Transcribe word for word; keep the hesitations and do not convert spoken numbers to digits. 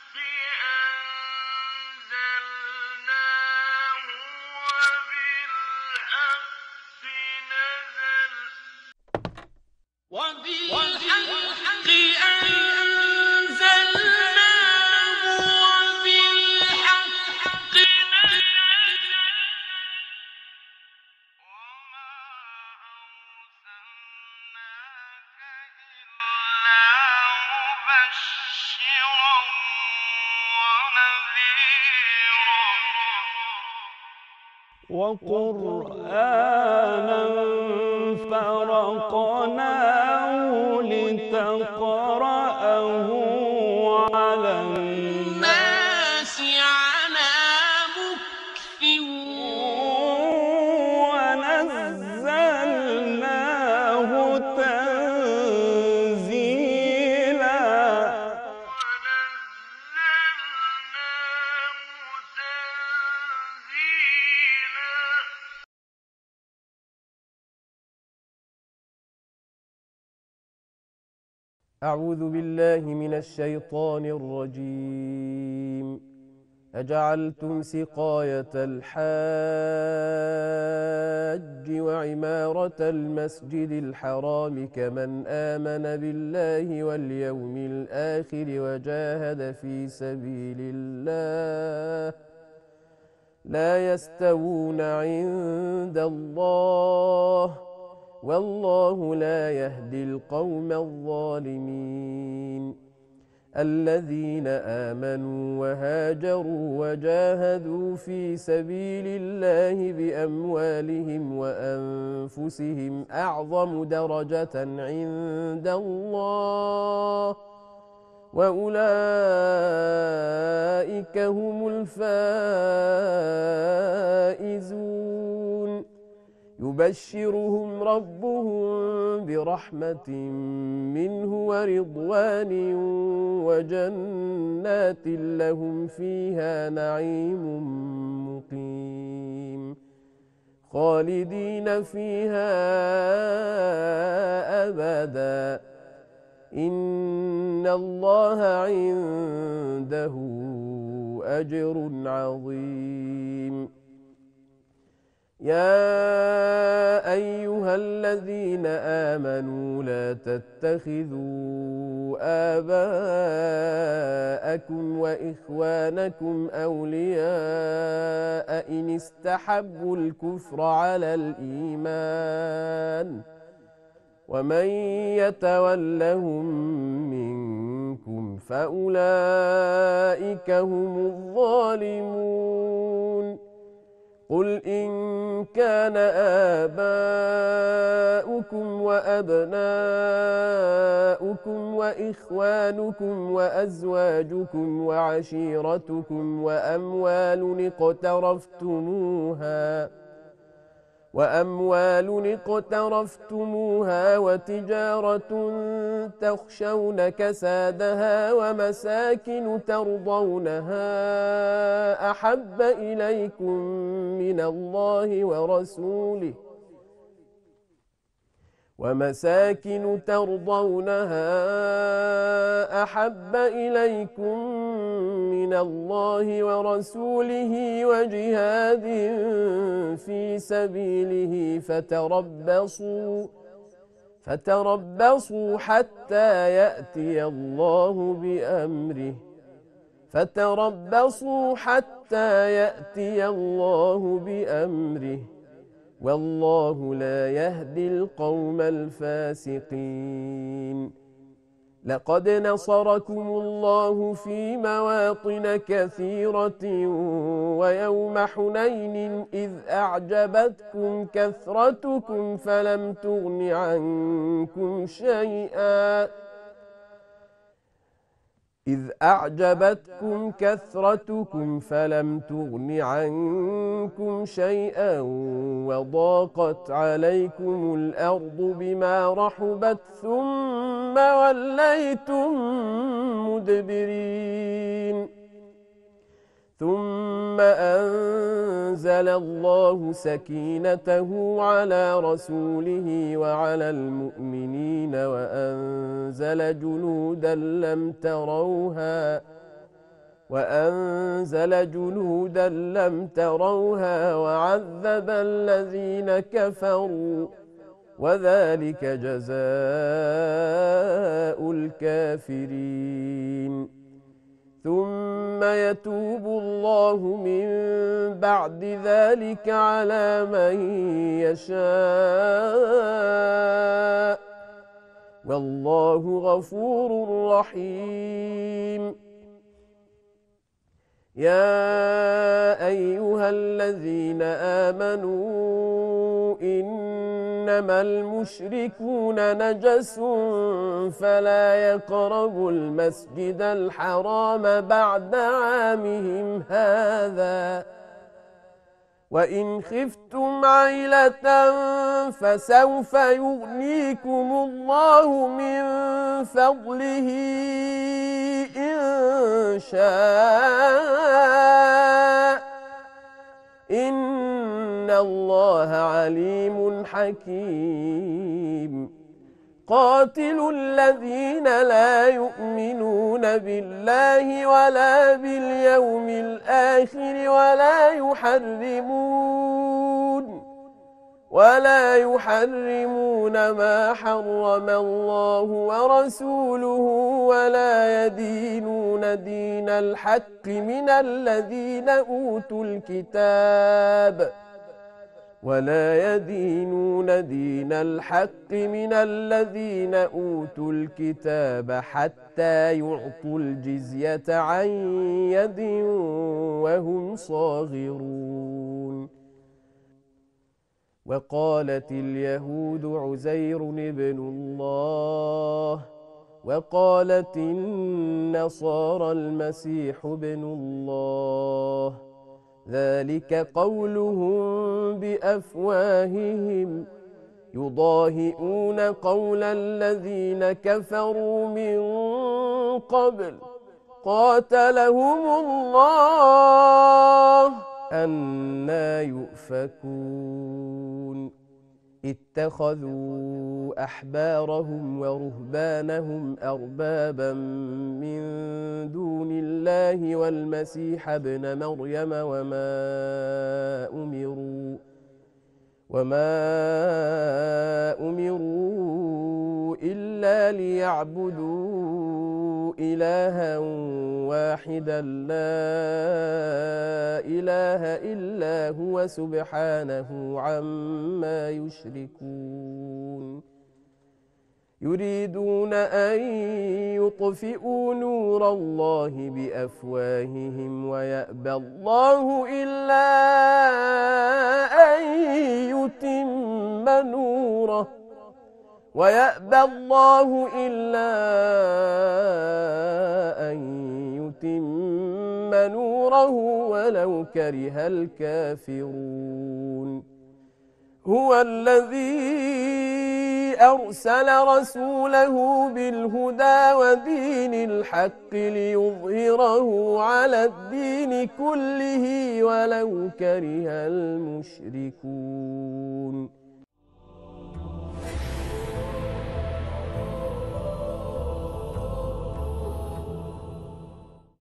وبالحق أنزلناه وبالحق نزل وما أرسلناك إلا مبشرا ونذيرا وقرآنا فرقناه لتقرأه على الناس على مكث ونزلناه تنزيلا أعوذ بالله من الشيطان الرجيم. أجعلتم سقاية الحاج وعمارة المسجد الحرام كمن آمن بالله واليوم الآخر وجاهد في سبيل الله لا يستوون عند الله والله لا يهدي القوم الظالمين. الذين آمنوا وهاجروا وجاهدوا في سبيل الله بأموالهم وأنفسهم أعظم درجة عند الله وأولئك هم الفائزون. يبشرهم ربهم برحمة منه ورضوان وجنات لهم فيها نعيم مقيم خالدين فيها أبدا إن الله عنده أجر عظيم. يا أيها الذين آمنوا لا تتخذوا آباءكم وإخوانكم أولياء إن استحبوا الكفر على الإيمان ومن يتولهم منكم فأولئك هم الظالمون. قل إن كان آباؤكم وأبناؤكم وإخوانكم وأزواجكم وعشيرتكم وأموال اقترفتموها وأموال اقترفتموها وتجارة تخشون كسادها ومساكن ترضونها أحب إليكم من الله ورسوله ومساكن ترضونها أحب إليكم من الله ورسوله وجهاد في سبيله فتربصوا فتربصوا حتى يأتي الله بأمره فتربصوا حتى يأتي الله بأمره والله لا يهدي القوم الفاسقين. لقد نصركم الله في مواطن كثيرة ويوم حنين إذ أعجبتكم كثرتكم فلم تغن عنكم شيئا إذ أعجبتكم كثرتكم فلم تغن عنكم شيئا وضاقت عليكم الأرض بما رحبت ثم وليتم مدبرين. ثم أنزل الله سكينته على رسوله وعلى المؤمنين وأنزل جنودا لم تروها وأنزل جنودا لم تروها وعذب الذين كفروا وذلك جزاء الكافرين ثم يتوب الله من بعد ذلك على من يشاء والله غفور رحيم يا أيها الذين آمنوا إنما المشركون نجس فلا يقربوا المسجد الحرام بعد عامهم هذا وإن خفتم عيلة فسوف يغنيكم الله من فضله إن شاء إن الله عليم حكيم قاتلوا الذين لا يؤمنون بالله ولا باليوم الآخر ولا يحرمون ولا يحرمون ما حرم الله ورسوله ولا يدينون دين الحق من الذين أوتوا الكتاب ولا يدينون دين الحق من الذين أوتوا الكتاب حتى يعطوا الجزية عن يد وهم صاغرون وقالت اليهود عزير ابن الله وقالت النصارى المسيح ابن الله ذلك قولهم بأفواههم يضاهئون قول الذين كفروا من قبل قاتلهم الله أنى يؤفكون اتخذوا أحبارهم ورهبانهم أربابا من دون الله والمسيح ابن مريم وما أمروا وما أمروا إلا ليعبدوا إلها واحدا لا إله إلا هو سبحانه عما يشركون يريدون أن يطفئوا نور الله بأفواههم ويأبى الله إلا أن يتم نوره ويأبى الله إلا أن يتم نوره ولو كره الكافرون هو الذي أرسل رسوله بالهدى ودين الحق ليظهره على الدين كله ولو كره المشركون